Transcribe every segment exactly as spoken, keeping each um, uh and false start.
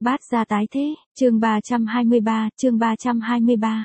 Bát gia tái thế, chương ba trăm hai mươi ba, chương ba trăm hai mươi ba.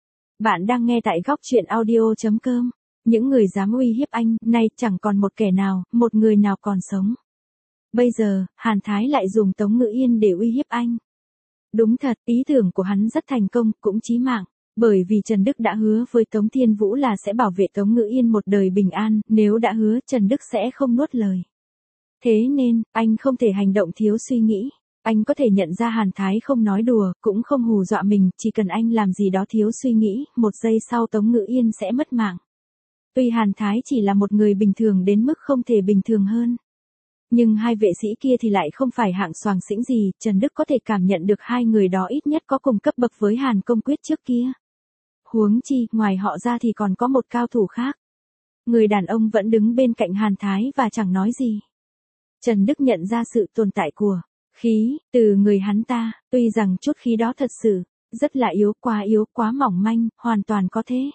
Bạn đang nghe tại góc truyện audio chấm com. Những người dám uy hiếp anh, nay chẳng còn một kẻ nào, một người nào còn sống. Bây giờ, Hàn Thái lại dùng Tống Ngữ Yên để uy hiếp anh. Đúng thật, ý tưởng của hắn rất thành công, cũng chí mạng. Bởi vì Trần Đức đã hứa với Tống Thiên Vũ là sẽ bảo vệ Tống Ngữ Yên một đời bình an, nếu đã hứa Trần Đức sẽ không nuốt lời. Thế nên, anh không thể hành động thiếu suy nghĩ. Anh có thể nhận ra Hàn Thái không nói đùa, cũng không hù dọa mình, chỉ cần anh làm gì đó thiếu suy nghĩ, một giây sau Tống Ngữ Yên sẽ mất mạng. Tuy Hàn Thái chỉ là một người bình thường đến mức không thể bình thường hơn. Nhưng hai vệ sĩ kia thì lại không phải hạng soàng xĩnh gì, Trần Đức có thể cảm nhận được hai người đó ít nhất có cùng cấp bậc với Hàn Công Quyết trước kia. Huống chi, ngoài họ ra thì còn có một cao thủ khác. Người đàn ông vẫn đứng bên cạnh Hàn Thái và chẳng nói gì. Trần Đức nhận ra sự tồn tại của khí, từ người hắn ta, tuy rằng chút khí đó thật sự, rất là yếu, quá yếu, quá mỏng manh, hoàn toàn có thế.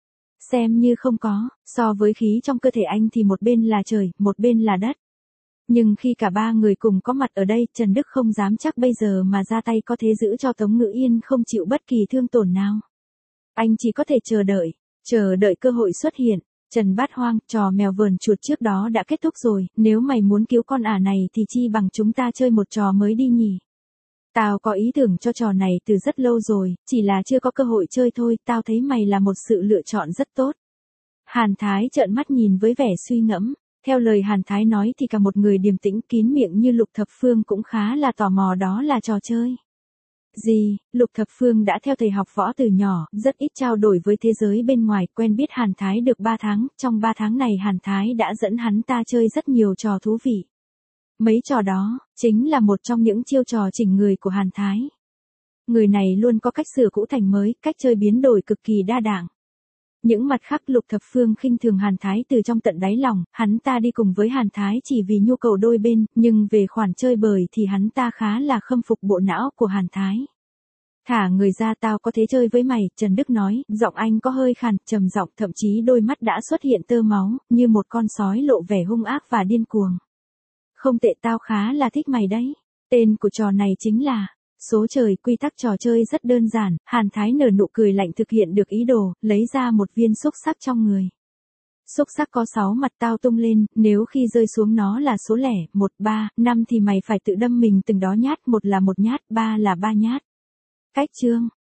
Xem như không có, so với khí trong cơ thể anh thì một bên là trời, một bên là đất. Nhưng khi cả ba người cùng có mặt ở đây, Trần Đức không dám chắc bây giờ mà ra tay có thể giữ cho Tống Ngữ Yên không chịu bất kỳ thương tổn nào. Anh chỉ có thể chờ đợi, chờ đợi cơ hội xuất hiện. Trần Bát Hoang, trò mèo vờn chuột trước đó đã kết thúc rồi, nếu mày muốn cứu con ả này thì chi bằng chúng ta chơi một trò mới đi nhỉ. Tao có ý tưởng cho trò này từ rất lâu rồi, chỉ là chưa có cơ hội chơi thôi, tao thấy mày là một sự lựa chọn rất tốt. Hàn Thái trợn mắt nhìn với vẻ suy ngẫm, theo lời Hàn Thái nói thì cả một người điềm tĩnh kín miệng như Lục Thập Phương cũng khá là tò mò đó là trò chơi gì. Lục Thập Phương đã theo thầy học võ từ nhỏ, rất ít trao đổi với thế giới bên ngoài, quen biết Hàn Thái được ba tháng, trong ba tháng này Hàn Thái đã dẫn hắn ta chơi rất nhiều trò thú vị. Mấy trò đó, chính là một trong những chiêu trò chỉnh người của Hàn Thái. Người này luôn có cách sửa cũ thành mới, cách chơi biến đổi cực kỳ đa dạng. Những mặt khác Lục Thập Phương khinh thường Hàn Thái từ trong tận đáy lòng, hắn ta đi cùng với Hàn Thái chỉ vì nhu cầu đôi bên, nhưng về khoản chơi bời thì hắn ta khá là khâm phục bộ não của Hàn Thái. Thả người ra, tao có thế chơi với mày, Trần Đức nói, giọng anh có hơi khàn, trầm giọng, thậm chí đôi mắt đã xuất hiện tơ máu, như một con sói lộ vẻ hung ác và điên cuồng. Không tệ, tao khá là thích mày đấy. Tên của trò này chính là số trời. Quy tắc trò chơi rất đơn giản, Hàn Thái nở nụ cười lạnh thực hiện được ý đồ, lấy ra một viên xúc xắc trong người. Xúc xắc có sáu mặt, tao tung lên, nếu khi rơi xuống nó là số lẻ, một, ba, năm thì mày phải tự đâm mình từng đó nhát, một là một nhát, ba là ba nhát. Cách chương,